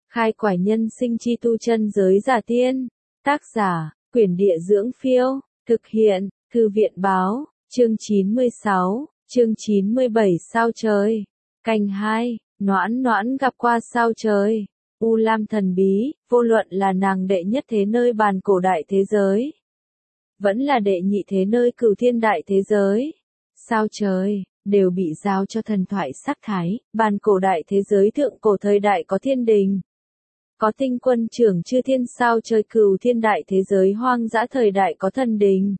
Khai quải nhân sinh chi tu chân giới giả tiên. Tác giả, Quyển Địa Dưỡng Phiêu. Thực hiện, Thư viện Báo. Chương 96, chương 97 sao trời. Canh 2, Noãn Noãn gặp qua sao trời. U Lam thần bí, vô luận là nàng đệ nhất thế nơi bàn cổ đại thế giới, vẫn là đệ nhị thế nơi cửu thiên đại thế giới. Sao trời, đều bị giao cho thần thoại sắc thái, bàn cổ đại thế giới thượng cổ thời đại có thiên đình. Có tinh quân trưởng chư thiên sao trời cửu thiên đại thế giới hoang dã thời đại có thần đình.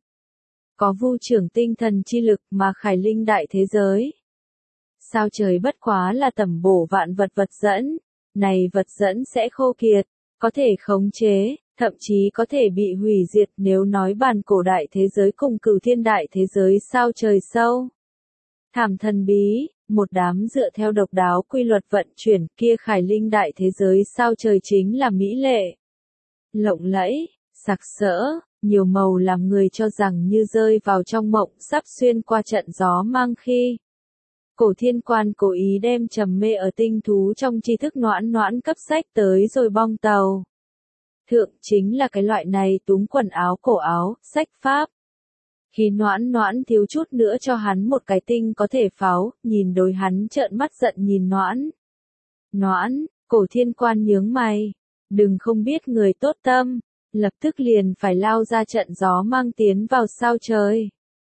Có vu trưởng tinh thần chi lực mà khải linh đại thế giới. Sao trời bất quá là tẩm bổ vạn vật vật dẫn, này vật dẫn sẽ khô kiệt, có thể khống chế, thậm chí có thể bị hủy diệt nếu nói bàn cổ đại thế giới cùng cửu thiên đại thế giới sao trời sâu. Thảm thần bí, một đám dựa theo độc đáo quy luật vận chuyển kia khải linh đại thế giới sao trời chính là mỹ lệ, lộng lẫy, sặc sỡ, nhiều màu làm người cho rằng như rơi vào trong mộng sắp xuyên qua trận gió mang khi. Cổ Thiên Quan cố ý đem trầm mê ở tinh thú trong tri thức Noãn Noãn cấp sách tới rồi bong tàu. Thượng chính là cái loại này túm quần áo cổ áo, sách pháp. Khi Noãn Noãn thiếu chút nữa cho hắn một cái tinh có thể pháo, nhìn đối hắn trợn mắt giận nhìn Noãn. Noãn, Cổ Thiên Quan nhướng mày. Đừng không biết người tốt tâm, lập tức liền phải lao ra trận gió mang tiến vào sao trời.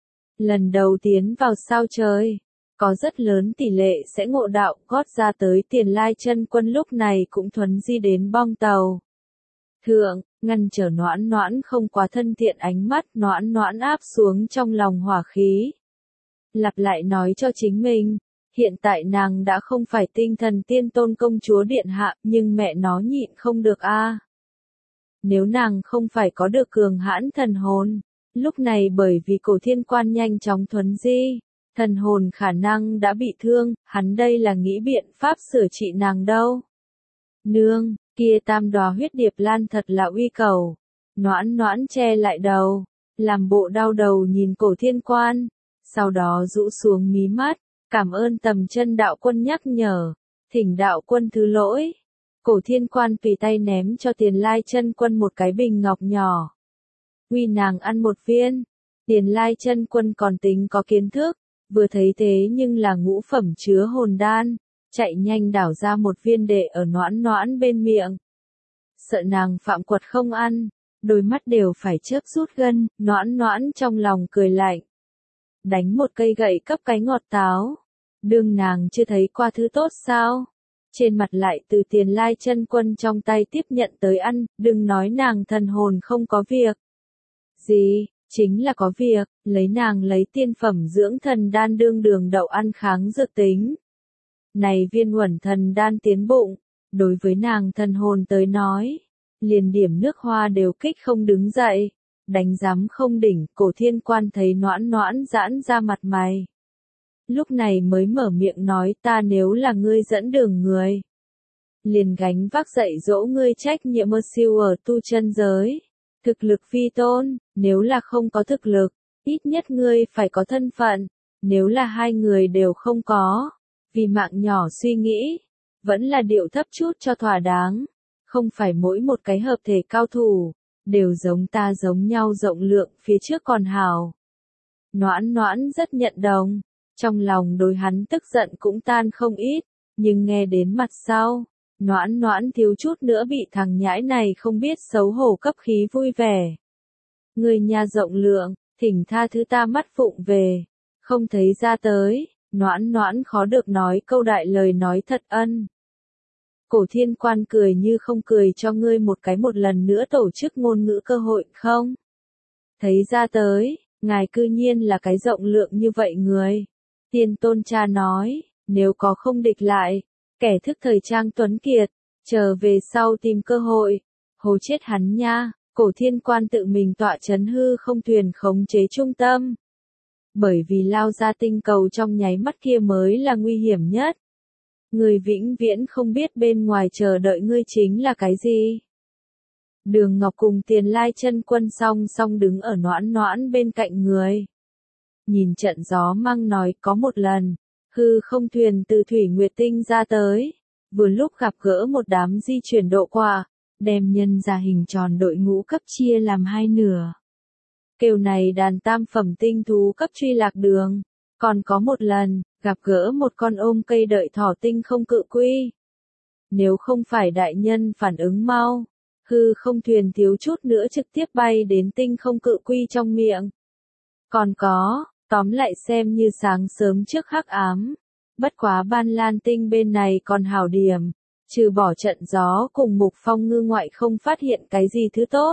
Lần đầu tiến vào sao trời, có rất lớn tỷ lệ sẽ ngộ đạo, gót ra tới Tiền Lai Chân Quân lúc này cũng thuấn di đến bong tàu. Thượng, ngăn trở Noãn Noãn không quá thân thiện ánh mắt, Noãn Noãn áp xuống trong lòng hỏa khí. Lặp lại nói cho chính mình, hiện tại nàng đã không phải tinh thần tiên tôn công chúa điện hạ, nhưng mẹ nó nhịn không được a. Nếu nàng không phải có được cường hãn thần hồn, lúc này bởi vì Cổ Thiên Quan nhanh chóng thuấn di, thần hồn khả năng đã bị thương, hắn đây là nghĩ biện pháp sửa trị nàng đâu. Nương, kia tam đóa huyết điệp lan thật là uy cầu. Noãn Noãn che lại đầu, làm bộ đau đầu nhìn Cổ Thiên Quan, sau đó rũ xuống mí mắt, cảm ơn Tầm Chân đạo quân nhắc nhở, thỉnh đạo quân thứ lỗi. Cổ Thiên Quan tùy tay ném cho Tiền Lai Chân Quân một cái bình ngọc nhỏ. Uy nàng ăn một viên. Tiền Lai Chân Quân còn tính có kiến thức, vừa thấy thế nhưng là ngũ phẩm chứa hồn đan, chạy nhanh đảo ra một viên để ở Noãn Noãn bên miệng. Sợ nàng phạm quật không ăn, đôi mắt đều phải chớp rút gân, Noãn Noãn trong lòng cười lạnh. Đánh một cây gậy cấp cái ngọt táo. Đương nàng chưa thấy qua thứ tốt sao? Trên mặt lại từ Tiền Lai Chân Quân trong tay tiếp nhận tới ăn, đừng nói nàng thần hồn không có việc. Gì, chính là có việc, lấy nàng lấy tiên phẩm dưỡng thần đan đương đường đậu ăn kháng dược tính. Này viên uẩn thần đan tiến bụng, đối với nàng thần hồn tới nói, liền điểm nước hoa đều kích không đứng dậy, đánh giám không đỉnh. Cổ Thiên Quan thấy Noãn Noãn giãn ra mặt mày. Lúc này mới mở miệng nói, ta nếu là ngươi dẫn đường người, liền gánh vác dạy dỗ ngươi trách nhiệm mơ siêu ở tu chân giới. Thực lực phi tôn, nếu là không có thực lực, ít nhất ngươi phải có thân phận, nếu là hai người đều không có, vì mạng nhỏ suy nghĩ, vẫn là điệu thấp chút cho thỏa đáng, không phải mỗi một cái hợp thể cao thủ, đều giống ta giống nhau rộng lượng phía trước còn hào. Noãn Noãn rất nhận đồng, trong lòng đối hắn tức giận cũng tan không ít, nhưng nghe đến mặt sau, Noãn Noãn thiếu chút nữa bị thằng nhãi này không biết xấu hổ cấp khí vui vẻ. Người nhà rộng lượng, thỉnh tha thứ ta mắt phụng về, không thấy ra tới, Noãn Noãn khó được nói câu đại lời nói thật ân. Cổ Thiên Quan cười như không cười cho ngươi một cái một lần nữa tổ chức ngôn ngữ cơ hội không? Thấy ra tới, ngài cư nhiên là cái rộng lượng như vậy người. Tiên tôn cha nói, nếu có không địch lại, kẻ thức thời trang tuấn kiệt, chờ về sau tìm cơ hội, hố chết hắn nha. Cổ Thiên Quan tự mình tọa chấn hư không thuyền khống chế trung tâm. Bởi vì lao ra tinh cầu trong nháy mắt kia mới là nguy hiểm nhất. Người vĩnh viễn không biết bên ngoài chờ đợi ngươi chính là cái gì. Đường Ngọc cùng Tiền Lai Chân Quân song song đứng ở Noãn Noãn bên cạnh người. Nhìn trận gió mang nói có một lần, hư không thuyền từ Thủy Nguyệt Tinh ra tới, vừa lúc gặp gỡ một đám di chuyển độ qua, đem nhân ra hình tròn đội ngũ cấp chia làm hai nửa. Kêu này đàn tam phẩm tinh thú cấp truy lạc đường. Còn có một lần, gặp gỡ một con ôm cây đợi thỏ tinh không cự quy. Nếu không phải đại nhân phản ứng mau, hư không thuyền thiếu chút nữa trực tiếp bay đến tinh không cự quy trong miệng. Còn có, tóm lại xem như sáng sớm trước hắc ám. Bất quá Ban Lan tinh bên này còn hảo điểm, trừ bỏ trận gió cùng Mục Phong ngư ngoại không phát hiện cái gì thứ tốt.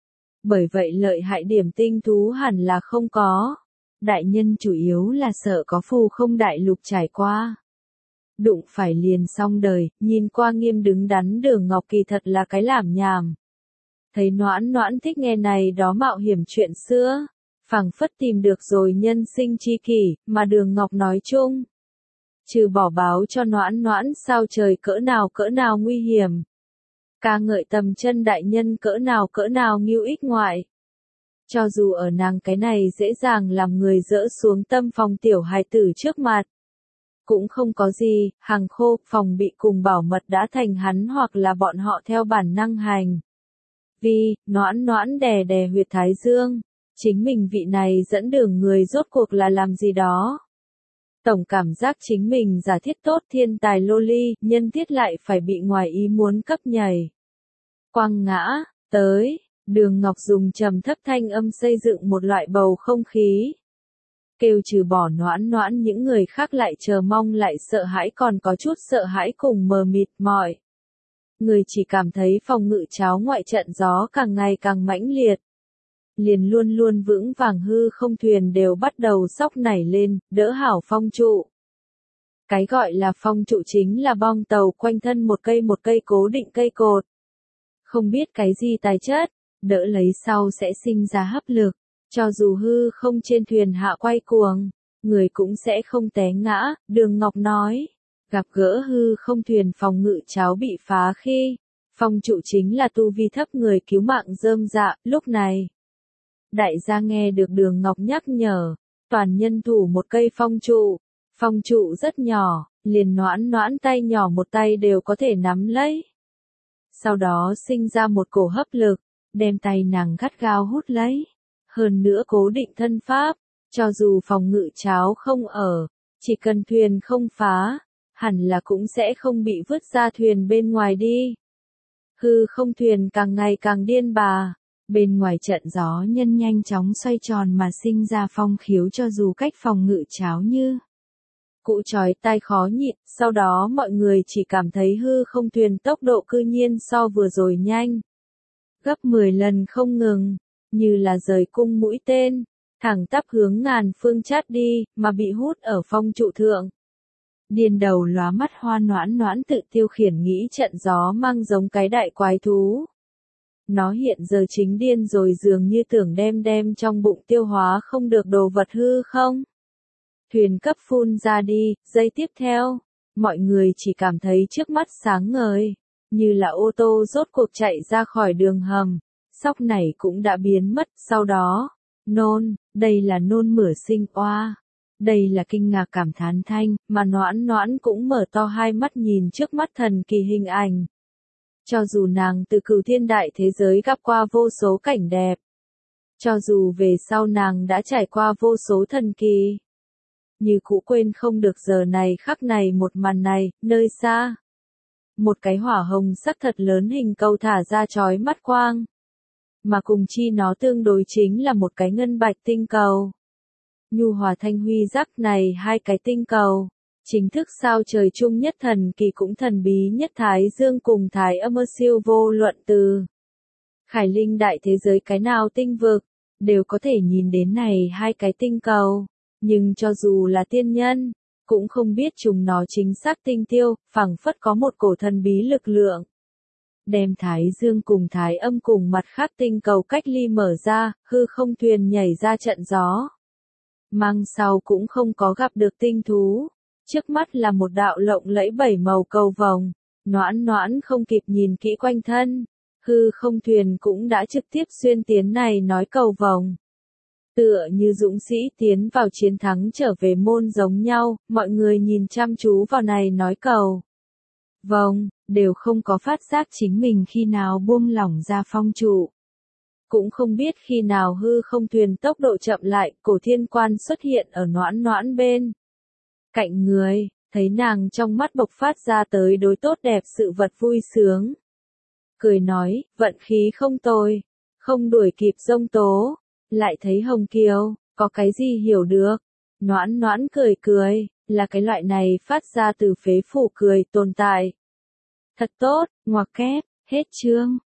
Bởi vậy lợi hại điểm tinh thú hẳn là không có. Đại nhân chủ yếu là sợ có phù không đại lục trải qua. Đụng phải liền xong đời, nhìn qua nghiêm đứng đắn Đường Ngọc kỳ thật là cái làm nhảm. Thấy Noãn Noãn thích nghe này đó mạo hiểm chuyện xưa, phảng phất tìm được rồi nhân sinh chi kỷ, mà Đường Ngọc nói chung. Trừ bỏ báo cho Noãn Noãn sao trời cỡ nào nguy hiểm. Ca ngợi tầm chân đại nhân cỡ nào nghiêu ích ngoại. Cho dù ở nàng cái này dễ dàng làm người dỡ xuống tâm phòng tiểu hài tử trước mặt. Cũng không có gì, hàng khô, phòng bị cùng bảo mật đã thành hắn hoặc là bọn họ theo bản năng hành. Vì, Noãn Noãn đè đè huyệt thái dương, chính mình vị này dẫn đường người rốt cuộc là làm gì đó. Tổng cảm giác chính mình giả thiết tốt thiên tài loli, nhân thiết lại phải bị ngoài ý muốn cấp nhảy. Quăng ngã, tới, Đường Ngọc dùng trầm thấp thanh âm xây dựng một loại bầu không khí. Kêu trừ bỏ Noãn Noãn những người khác lại chờ mong lại sợ hãi còn có chút sợ hãi cùng mờ mịt mỏi. Người chỉ cảm thấy phòng ngự cháo ngoại trận gió càng ngày càng mãnh liệt. Liền luôn luôn vững vàng hư không thuyền đều bắt đầu sóc nảy lên, đỡ hảo phong trụ. Cái gọi là phong trụ chính là bong tàu quanh thân một cây cố định cây cột. Không biết cái gì tài chất, đỡ lấy sau sẽ sinh ra hấp lực, cho dù hư không trên thuyền hạ quay cuồng, người cũng sẽ không té ngã, Đường Ngọc nói. Gặp gỡ hư không thuyền phòng ngự cháo bị phá khi, phong trụ chính là tu vi thấp người cứu mạng rơm dạ, lúc này. Đại gia nghe được Đường Ngọc nhắc nhở, toàn nhân thủ một cây phong trụ rất nhỏ, liền Noãn Noãn tay nhỏ một tay đều có thể nắm lấy. Sau đó sinh ra một cổ hấp lực, đem tay nàng gắt gao hút lấy. Hơn nữa cố định thân pháp, cho dù phòng ngự cháo không ở, chỉ cần thuyền không phá, hẳn là cũng sẽ không bị vứt ra thuyền bên ngoài đi. Hư không thuyền càng ngày càng điên bà, bên ngoài trận gió nhân nhanh chóng xoay tròn mà sinh ra phong khiếu cho dù cách phòng ngự cháo như. Cụ chói tai khó nhịn, sau đó mọi người chỉ cảm thấy hư không thuyền tốc độ cư nhiên so vừa rồi nhanh. Gấp 10 lần không ngừng, như là rời cung mũi tên, thẳng tắp hướng ngàn phương chát đi, mà bị hút ở phong trụ thượng. Điên đầu lóa mắt Hoa Noãn Noãn tự tiêu khiển nghĩ trận gió mang giống cái đại quái thú. Nó hiện giờ chính điên rồi dường như tưởng đem trong bụng tiêu hóa không được đồ vật hư không. Thuyền cấp phun ra đi, giây tiếp theo, mọi người chỉ cảm thấy trước mắt sáng ngời, như là ô tô rốt cuộc chạy ra khỏi đường hầm, sóc này cũng đã biến mất, sau đó, nôn, đây là nôn mửa sinh oa. Đây là kinh ngạc cảm thán thanh, mà Noãn Noãn cũng mở to hai mắt nhìn trước mắt thần kỳ hình ảnh. Cho dù nàng từ cửu thiên đại thế giới gặp qua vô số cảnh đẹp, cho dù về sau nàng đã trải qua vô số thần kỳ, như cũ quên không được giờ này khắc này một màn này, nơi xa. Một cái hỏa hồng sắc thật lớn hình cầu thả ra chói mắt quang. Mà cùng chi nó tương đối chính là một cái ngân bạch tinh cầu. Nhu hòa thanh huy sắc này hai cái tinh cầu, chính thức sao trời chung nhất thần kỳ cũng thần bí nhất Thái Dương cùng Thái Âm siêu vô luận từ. Khải Linh đại thế giới cái nào tinh vực, đều có thể nhìn đến này hai cái tinh cầu, nhưng cho dù là tiên nhân, cũng không biết chúng nó chính xác tinh tiêu, phảng phất có một cổ thần bí lực lượng. Đem Thái Dương cùng Thái Âm cùng mặt khác tinh cầu cách ly mở ra, hư không thuyền nhảy ra trận gió. Mang sau cũng không có gặp được tinh thú, trước mắt là một đạo lộng lẫy bảy màu cầu vồng, Noãn Noãn không kịp nhìn kỹ quanh thân, hư không thuyền cũng đã trực tiếp xuyên tiến này nói cầu vồng. Tựa như dũng sĩ tiến vào chiến thắng trở về môn giống nhau, mọi người nhìn chăm chú vào này nói cầu. vòng, đều không có phát giác chính mình khi nào buông lỏng ra phong trụ. Cũng không biết khi nào hư không thuyền tốc độ chậm lại, Cổ Thiên Quan xuất hiện ở Noãn Noãn bên cạnh người, thấy nàng trong mắt bộc phát ra tới đối tốt đẹp sự vật vui sướng. Cười nói, vận khí không tồi, không đuổi kịp giông tố, lại thấy Hồng Kiều, có cái gì hiểu được. Noãn Noãn cười cười, là cái loại này phát ra từ phế phủ cười tồn tại. Thật tốt, ngoặc kép, hết chương.